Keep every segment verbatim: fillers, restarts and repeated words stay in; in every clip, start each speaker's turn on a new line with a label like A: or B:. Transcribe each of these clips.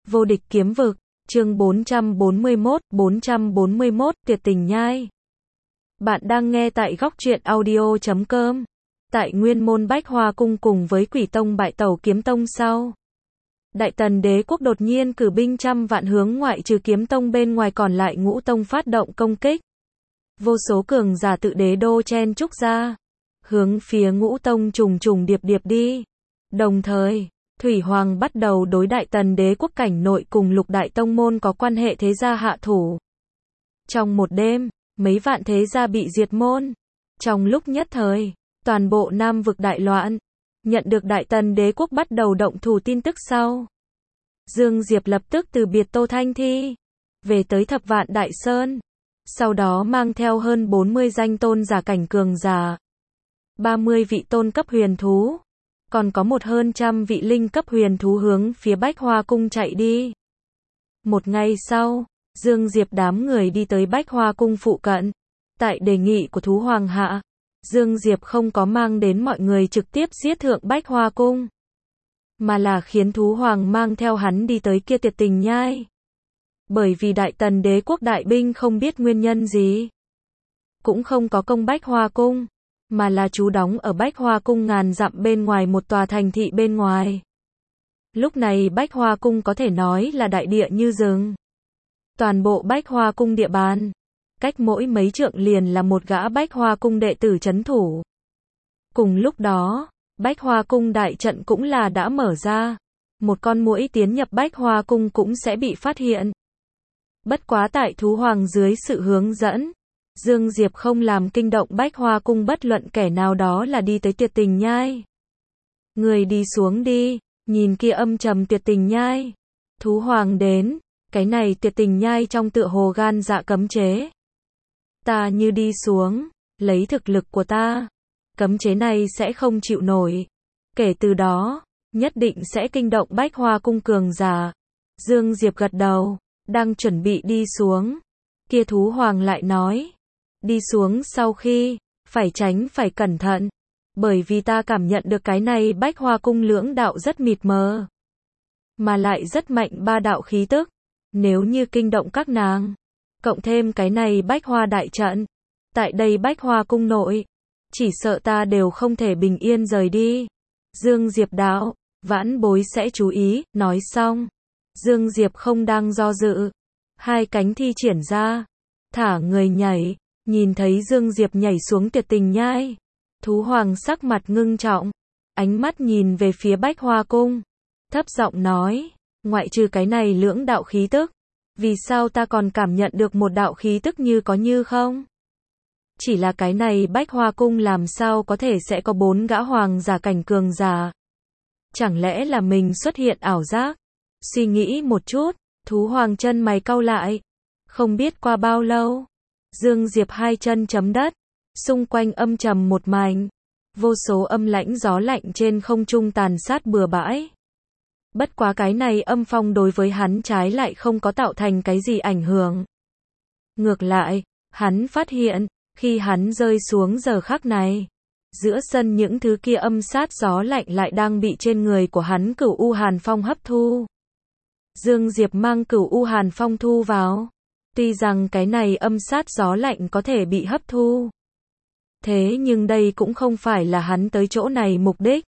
A: Vô địch kiếm vực, chương bốn trăm bốn mươi mốt, bốn trăm bốn mươi mốt, tuyệt tình nhai. Bạn đang nghe tại góc truyện audio chấm com. Tại Nguyên Môn Bách Hoa Cung cùng với Quỷ Tông bại tẩu Kiếm Tông sau. Đại Tần Đế quốc đột nhiên cử binh trăm vạn hướng ngoại trừ Kiếm Tông bên ngoài còn lại Ngũ Tông phát động công kích. Vô số cường giả tự đế đô chen trúc ra. Hướng phía Ngũ Tông trùng trùng điệp điệp đi. Đồng thời, Thủy Hoàng bắt đầu đối Đại Tần Đế quốc cảnh nội cùng lục đại tông môn có quan hệ thế gia hạ thủ. Trong một đêm, mấy vạn thế gia bị diệt môn. Trong lúc nhất thời, toàn bộ Nam vực đại loạn. Nhận được Đại Tần Đế quốc bắt đầu động thủ tin tức sau. Dương Diệp lập tức từ biệt Tô Thanh Thi, về tới Thập Vạn Đại Sơn. Sau đó mang theo hơn bốn mươi danh tôn giả cảnh cường giả, ba mươi vị tôn cấp huyền thú, còn có một hơn trăm vị linh cấp huyền thú hướng phía Bách Hoa Cung chạy đi. Một ngày sau, Dương Diệp đám người đi tới Bách Hoa Cung phụ cận. Tại đề nghị của Thú Hoàng hạ, Dương Diệp không có mang đến mọi người trực tiếp giết thượng Bách Hoa Cung, mà là khiến Thú Hoàng mang theo hắn đi tới kia tuyệt tình nhai. Bởi vì Đại Tần Đế quốc đại binh không biết nguyên nhân gì, cũng không có công Bách Hoa Cung, mà là trú đóng ở Bách Hoa Cung ngàn dặm bên ngoài một tòa thành thị bên ngoài. Lúc này Bách Hoa Cung có thể nói là đại địa như rừng. Toàn bộ Bách Hoa Cung địa bàn, cách mỗi mấy trượng liền là một gã Bách Hoa Cung đệ tử trấn thủ. Cùng lúc đó, Bách Hoa Cung đại trận cũng là đã mở ra. Một con muỗi tiến nhập Bách Hoa Cung cũng sẽ bị phát hiện. Bất quá tại Thú Hoàng dưới sự hướng dẫn, Dương Diệp không làm kinh động Bách Hoa Cung bất luận kẻ nào, đó là đi tới tuyệt tình nhai. Người đi xuống đi, nhìn kia âm trầm tuyệt tình nhai. Thú Hoàng đến, cái này tuyệt tình nhai trong tựa hồ gan dạ cấm chế. Ta như đi xuống, lấy thực lực của ta, cấm chế này sẽ không chịu nổi. Kể từ đó, nhất định sẽ kinh động Bách Hoa Cung cường giả. Dương Diệp gật đầu, đang chuẩn bị đi xuống. Kia Thú Hoàng lại nói, đi xuống sau khi, phải tránh phải cẩn thận. Bởi vì ta cảm nhận được cái này Bách Hoa Cung lưỡng đạo rất mịt mờ, mà lại rất mạnh ba đạo khí tức. Nếu như kinh động các nàng, cộng thêm cái này Bách Hoa đại trận, tại đây Bách Hoa Cung nội, chỉ sợ ta đều không thể bình yên rời đi. Dương Diệp đạo, vãn bối sẽ chú ý. Nói xong, Dương Diệp không đang do dự, hai cánh thi triển ra, thả người nhảy. Nhìn thấy Dương Diệp nhảy xuống tuyệt tình nhai, Thú Hoàng sắc mặt ngưng trọng, ánh mắt nhìn về phía Bách Hoa Cung, thấp giọng nói, ngoại trừ cái này lưỡng đạo khí tức, vì sao ta còn cảm nhận được một đạo khí tức như có như không? Chỉ là cái này Bách Hoa Cung làm sao có thể sẽ có bốn gã hoàng giả cảnh cường giả? Chẳng lẽ là mình xuất hiện ảo giác? Suy nghĩ một chút, Thú Hoàng chân mày cau lại. Không biết qua bao lâu, Dương Diệp hai chân chấm đất, xung quanh âm trầm một mảnh, vô số âm lãnh gió lạnh trên không trung tàn sát bừa bãi. Bất quá cái này âm phong đối với hắn trái lại không có tạo thành cái gì ảnh hưởng. Ngược lại, hắn phát hiện, khi hắn rơi xuống giờ khắc này, giữa sân những thứ kia âm sát gió lạnh lại đang bị trên người của hắn Cửu U Hàn Phong hấp thu. Dương Diệp mang Cửu U Hàn Phong thu vào. Tuy rằng cái này âm sát gió lạnh có thể bị hấp thu, thế nhưng đây cũng không phải là hắn tới chỗ này mục đích.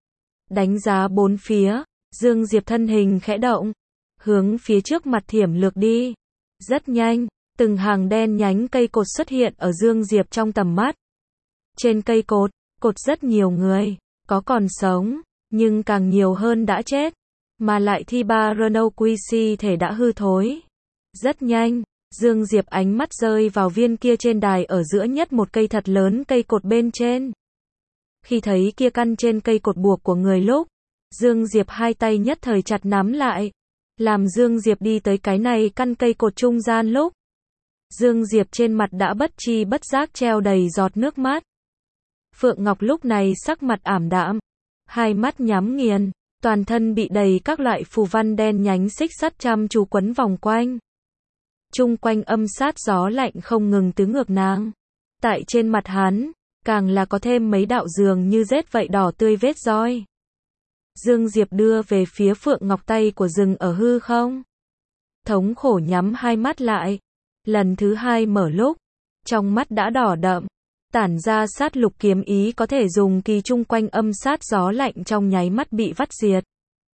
A: Đánh giá bốn phía, Dương Diệp thân hình khẽ động, hướng phía trước mặt thiểm lược đi. Rất nhanh, từng hàng đen nhánh cây cột xuất hiện ở Dương Diệp trong tầm mắt. Trên cây cột, cột rất nhiều người, có còn sống, nhưng càng nhiều hơn đã chết, mà lại thi ba Renault quy xê thể đã hư thối. Rất nhanh, Dương Diệp ánh mắt rơi vào viên kia trên đài ở giữa nhất một cây thật lớn cây cột bên trên. Khi thấy kia căn trên cây cột buộc của người lúc, Dương Diệp hai tay nhất thời chặt nắm lại. Làm Dương Diệp đi tới cái này căn cây cột trung gian lúc, Dương Diệp trên mặt đã bất chi bất giác treo đầy giọt nước mắt. Phượng Ngọc lúc này sắc mặt ảm đạm, hai mắt nhắm nghiền, toàn thân bị đầy các loại phù văn đen nhánh xích sắt chăm chú quấn vòng quanh. Chung quanh âm sát gió lạnh không ngừng tứ ngược nàng. Tại trên mặt hắn, càng là có thêm mấy đạo dường như rết vậy đỏ tươi vết roi. Dương Diệp đưa về phía Phượng Ngọc tay của dừng ở hư không. Thống khổ nhắm hai mắt lại. Lần thứ hai mở lúc, trong mắt đã đỏ đậm, tản ra sát lục kiếm ý có thể dùng kỳ chung quanh âm sát gió lạnh trong nháy mắt bị vắt diệt.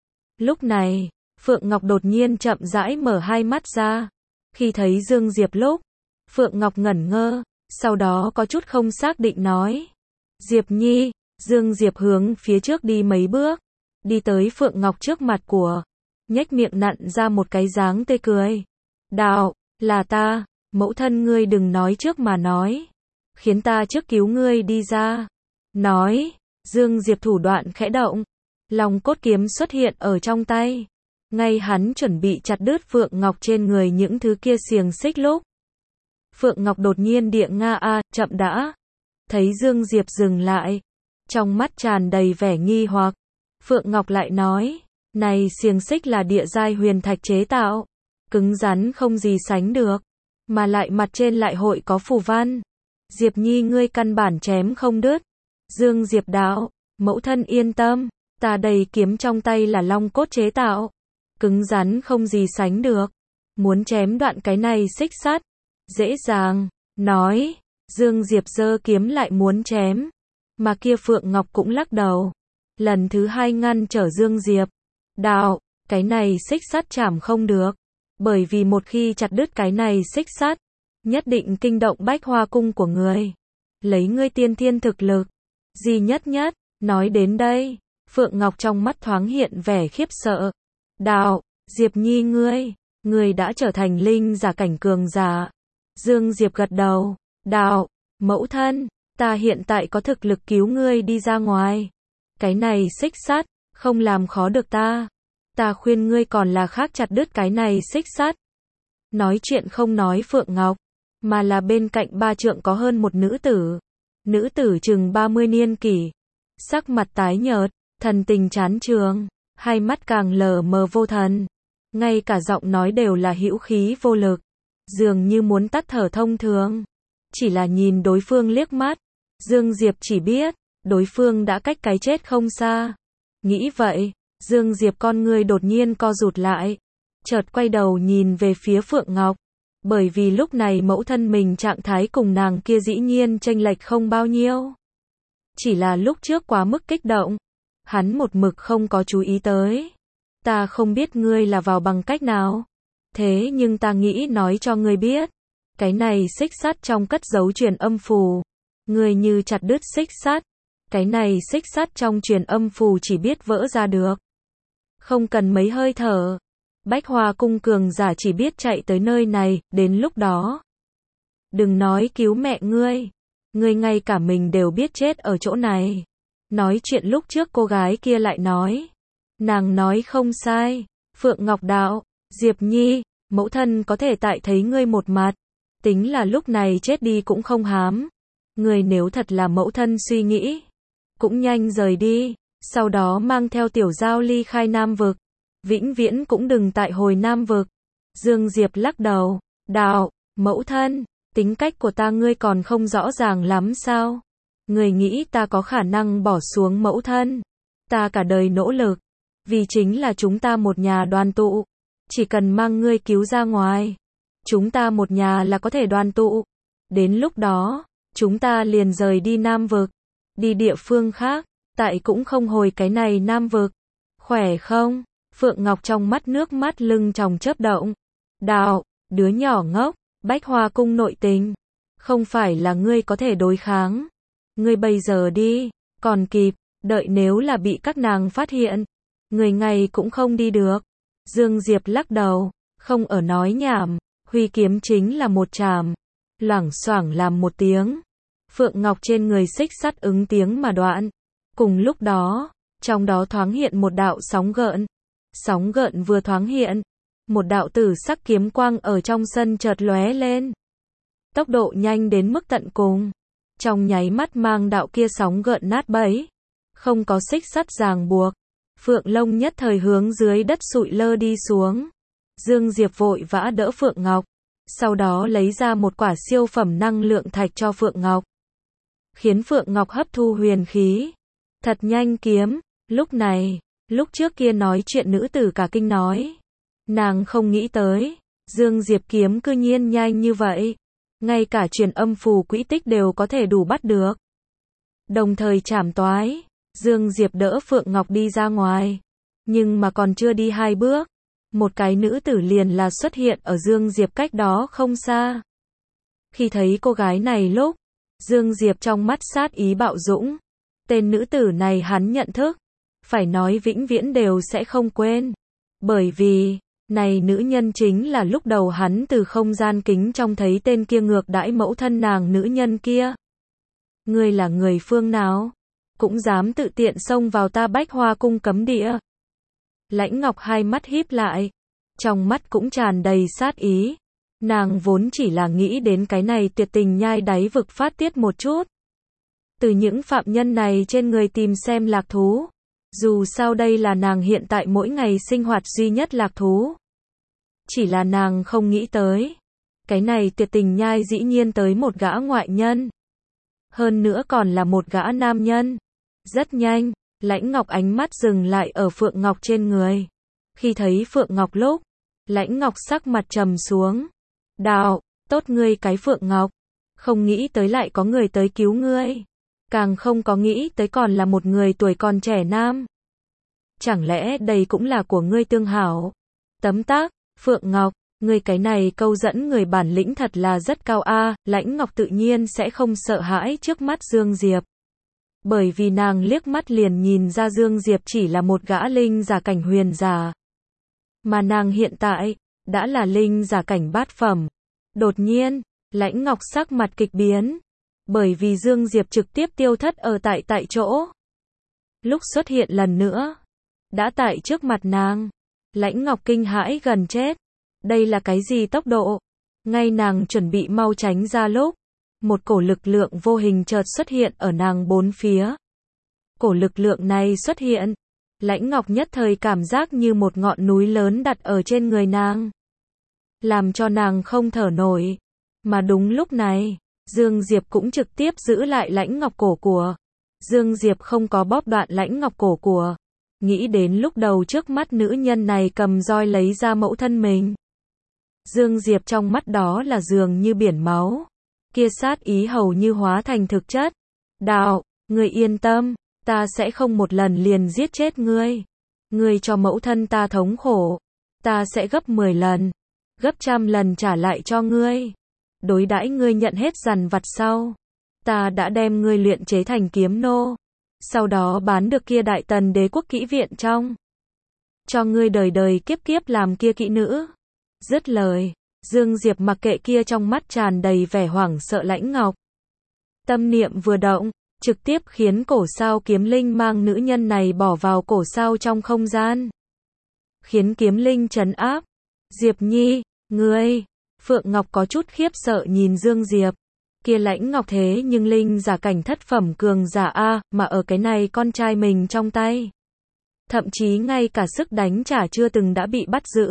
A: Lúc này, Phượng Ngọc đột nhiên chậm rãi mở hai mắt ra. Khi thấy Dương Diệp lúc, Phượng Ngọc ngẩn ngơ, sau đó có chút không xác định nói. Diệp Nhi, Dương Diệp hướng phía trước đi mấy bước, đi tới Phượng Ngọc trước mặt của, nhếch miệng nặn ra một cái dáng tươi cười. Đạo, là ta, mẫu thân ngươi đừng nói trước mà nói, khiến ta trước cứu ngươi đi ra. Nói, Dương Diệp thủ đoạn khẽ động, long cốt kiếm xuất hiện ở trong tay. Ngay hắn chuẩn bị chặt đứt Phượng Ngọc trên người những thứ kia xiềng xích lúc. Phượng Ngọc đột nhiên địa nga a, chậm đã. Thấy Dương Diệp dừng lại, trong mắt tràn đầy vẻ nghi hoặc. Phượng Ngọc lại nói, này xiềng xích là địa giai huyền thạch chế tạo, cứng rắn không gì sánh được, mà lại mặt trên lại hội có phù văn. Diệp Nhi ngươi căn bản chém không đứt. Dương Diệp đạo, mẫu thân yên tâm, ta đầy kiếm trong tay là long cốt chế tạo, cứng rắn không gì sánh được, muốn chém đoạn cái này xích sắt, dễ dàng. Nói, Dương Diệp giơ kiếm lại muốn chém, mà kia Phượng Ngọc cũng lắc đầu, lần thứ hai ngăn trở Dương Diệp. Đạo, cái này xích sắt chảm không được, bởi vì một khi chặt đứt cái này xích sắt, nhất định kinh động Bách Hoa cung của người, lấy ngươi tiên thiên thực lực, gì nhất nhất. Nói đến đây, Phượng Ngọc trong mắt thoáng hiện vẻ khiếp sợ. Đạo, Diệp Nhi ngươi, ngươi đã trở thành linh giả cảnh cường giả. Dương Diệp gật đầu, đạo, mẫu thân, ta hiện tại có thực lực cứu ngươi đi ra ngoài. Cái này xích sắt, không làm khó được ta. Ta khuyên ngươi còn là khác chặt đứt cái này xích sắt. Nói chuyện không nói Phượng Ngọc, mà là bên cạnh ba trượng có hơn một nữ tử. Nữ tử chừng ba mươi niên kỷ, sắc mặt tái nhợt, thần tình chán chường, hai mắt càng lờ mờ vô thần, ngay cả giọng nói đều là hữu khí vô lực, dường như muốn tắt thở thông thường. Chỉ là nhìn đối phương liếc mắt, Dương Diệp chỉ biết, đối phương đã cách cái chết không xa. Nghĩ vậy, Dương Diệp con ngươi đột nhiên co rụt lại, chợt quay đầu nhìn về phía Phượng Ngọc, bởi vì lúc này mẫu thân mình trạng thái cùng nàng kia dĩ nhiên chênh lệch không bao nhiêu. Chỉ là lúc trước quá mức kích động, hắn một mực không có chú ý tới. Ta không biết ngươi là vào bằng cách nào, thế nhưng ta nghĩ nói cho ngươi biết, cái này xích sắt trong cất giấu truyền âm phù, ngươi như chặt đứt xích sắt, cái này xích sắt trong truyền âm phù chỉ biết vỡ ra được. Không cần mấy hơi thở, Bách Hoa cung cường giả chỉ biết chạy tới nơi này, đến lúc đó. Đừng nói cứu mẹ ngươi, ngươi ngay cả mình đều biết chết ở chỗ này. Nói chuyện lúc trước cô gái kia lại nói, nàng nói không sai, Phượng Ngọc đạo, Diệp Nhi, mẫu thân có thể tại thấy ngươi một mặt, tính là lúc này chết đi cũng không hám. Ngươi nếu thật là mẫu thân suy nghĩ, cũng nhanh rời đi, sau đó mang theo tiểu giao ly khai Nam vực, vĩnh viễn cũng đừng tại hồi Nam vực. Dương Diệp lắc đầu, đạo, mẫu thân, tính cách của ta ngươi còn không rõ ràng lắm sao? Ngươi nghĩ ta có khả năng bỏ xuống mẫu thân? Ta cả đời nỗ lực, vì chính là chúng ta một nhà đoàn tụ, chỉ cần mang ngươi cứu ra ngoài, chúng ta một nhà là có thể đoàn tụ. Đến lúc đó, chúng ta liền rời đi Nam vực, đi địa phương khác, tại cũng không hồi cái này Nam vực. Khỏe không? Phượng Ngọc trong mắt nước mắt lưng tròng chớp động. Đạo, đứa nhỏ ngốc, Bách Hoa cung nội tình, không phải là ngươi có thể đối kháng. Ngươi bây giờ đi, còn kịp, đợi nếu là bị các nàng phát hiện, người ngày cũng không đi được. Dương Diệp lắc đầu, không ở nói nhảm, huy kiếm chính là một chàm, loảng xoảng làm một tiếng. Phượng Ngọc trên người xích sắt ứng tiếng mà đoạn. Cùng lúc đó, trong đó thoáng hiện một đạo sóng gợn. Sóng gợn vừa thoáng hiện, một đạo tử sắc kiếm quang ở trong sân chợt lóe lên. Tốc độ nhanh đến mức tận cùng, trong nháy mắt mang đạo kia sóng gợn nát bấy. Không có xích sắt ràng buộc, Phượng Long nhất thời hướng dưới đất sụi lơ đi xuống. Dương Diệp vội vã đỡ Phượng Ngọc, sau đó lấy ra một quả siêu phẩm năng lượng thạch cho Phượng Ngọc, khiến Phượng Ngọc hấp thu huyền khí. Thật nhanh kiếm, lúc này, Lúc trước kia nói chuyện nữ tử cả kinh nói. Nàng không nghĩ tới, Dương Diệp kiếm cư nhiên nhanh như vậy. Ngay cả truyền âm phù quỹ tích đều có thể đủ bắt được. Đồng thời trảm toái, Dương Diệp đỡ Phượng Ngọc đi ra ngoài. Nhưng mà còn chưa đi hai bước, một cái nữ tử liền là xuất hiện ở Dương Diệp cách đó không xa. Khi thấy cô gái này lúc, Dương Diệp trong mắt sát ý bạo dũng. Tên nữ tử này hắn nhận thức, phải nói vĩnh viễn đều sẽ không quên. Bởi vì, này nữ nhân chính là lúc đầu hắn từ không gian kính trong thấy tên kia ngược đãi mẫu thân nàng nữ nhân kia. Ngươi là người phương nào? Cũng dám tự tiện xông vào ta Bách Hoa cung cấm địa. Lãnh Ngọc hai mắt híp lại, trong mắt cũng tràn đầy sát ý. Nàng vốn chỉ là nghĩ đến cái này tuyệt tình nhai đáy vực phát tiết một chút. Từ những phạm nhân này trên người tìm xem lạc thú. Dù sao đây là nàng hiện tại mỗi ngày sinh hoạt duy nhất lạc thú. Chỉ là nàng không nghĩ tới. Cái này tuyệt tình nhai dĩ nhiên tới một gã ngoại nhân. Hơn nữa còn là một gã nam nhân. Rất nhanh, Lãnh Ngọc ánh mắt dừng lại ở Phượng Ngọc trên người. Khi thấy Phượng Ngọc lúc, Lãnh Ngọc sắc mặt trầm xuống. Đạo, tốt ngươi cái Phượng Ngọc. Không nghĩ tới lại có người tới cứu ngươi. Càng không có nghĩ tới còn là một người tuổi còn trẻ nam. Chẳng lẽ đây cũng là của ngươi tương hảo? Tấm tắc, Phượng Ngọc, ngươi cái này câu dẫn người bản lĩnh thật là rất cao a. Lãnh Ngọc tự nhiên sẽ không sợ hãi trước mắt Dương Diệp. Bởi vì nàng liếc mắt liền nhìn ra Dương Diệp chỉ là một gã linh giả cảnh huyền giả. Mà nàng hiện tại, đã là linh giả cảnh bát phẩm. Đột nhiên, Lãnh Ngọc sắc mặt kịch biến. Bởi vì Dương Diệp trực tiếp tiêu thất ở tại tại chỗ. Lúc xuất hiện lần nữa, đã tại trước mặt nàng. Lãnh Ngọc kinh hãi gần chết. Đây là cái gì tốc độ? Ngay nàng chuẩn bị mau tránh ra lúc, một cổ lực lượng vô hình chợt xuất hiện ở nàng bốn phía. Cổ lực lượng này xuất hiện, Lãnh Ngọc nhất thời cảm giác như một ngọn núi lớn đặt ở trên người nàng. Làm cho nàng không thở nổi. Mà đúng lúc này, Dương Diệp cũng trực tiếp giữ lại Lãnh Ngọc cổ của. Dương Diệp không có bóp đoạn Lãnh Ngọc cổ của. Nghĩ đến lúc đầu trước mắt nữ nhân này cầm roi lấy ra mẫu thân mình. Dương Diệp trong mắt đó là dường như biển máu. Kia sát ý hầu như hóa thành thực chất. Đạo, ngươi yên tâm, ta sẽ không một lần liền giết chết ngươi. Ngươi cho mẫu thân ta thống khổ, ta sẽ gấp mười lần, gấp trăm lần trả lại cho ngươi. Đối đãi ngươi nhận hết dằn vặt sau, ta đã đem ngươi luyện chế thành kiếm nô. Sau đó bán được kia Đại Tần Đế quốc kỹ viện trong. Cho ngươi đời đời kiếp kiếp làm kia kỹ nữ. Dứt lời, Dương Diệp mặc kệ kia trong mắt tràn đầy vẻ hoảng sợ Lãnh Ngọc. Tâm niệm vừa động, trực tiếp khiến cổ sao kiếm linh mang nữ nhân này bỏ vào cổ sao trong không gian. Khiến kiếm linh trấn áp. Diệp Nhi, ngươi. Phượng Ngọc có chút khiếp sợ nhìn Dương Diệp. Kia Lãnh Ngọc thế nhưng linh giả cảnh thất phẩm cường giả a, mà ở cái này con trai mình trong tay. Thậm chí ngay cả sức đánh trả chưa từng đã bị bắt giữ.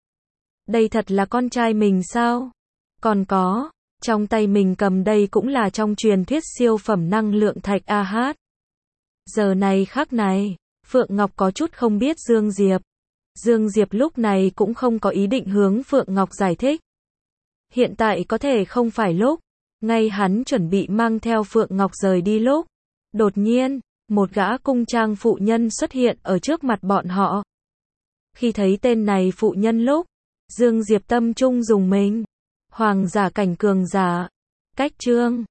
A: Đây thật là con trai mình sao? Còn có, trong tay mình cầm đây cũng là trong truyền thuyết siêu phẩm năng lượng thạch a hát. Giờ này khắc này, Phượng Ngọc có chút không biết Dương Diệp. Dương Diệp lúc này cũng không có ý định hướng Phượng Ngọc giải thích. Hiện tại có thể không phải lúc. Ngay hắn chuẩn bị mang theo Phượng Ngọc rời đi lúc. Đột nhiên, một gã cung trang phụ nhân xuất hiện ở trước mặt bọn họ. Khi thấy tên này phụ nhân lúc, Dương Diệp tâm trung dùng mình. Hoàng giả cảnh cường giả. Cách trương.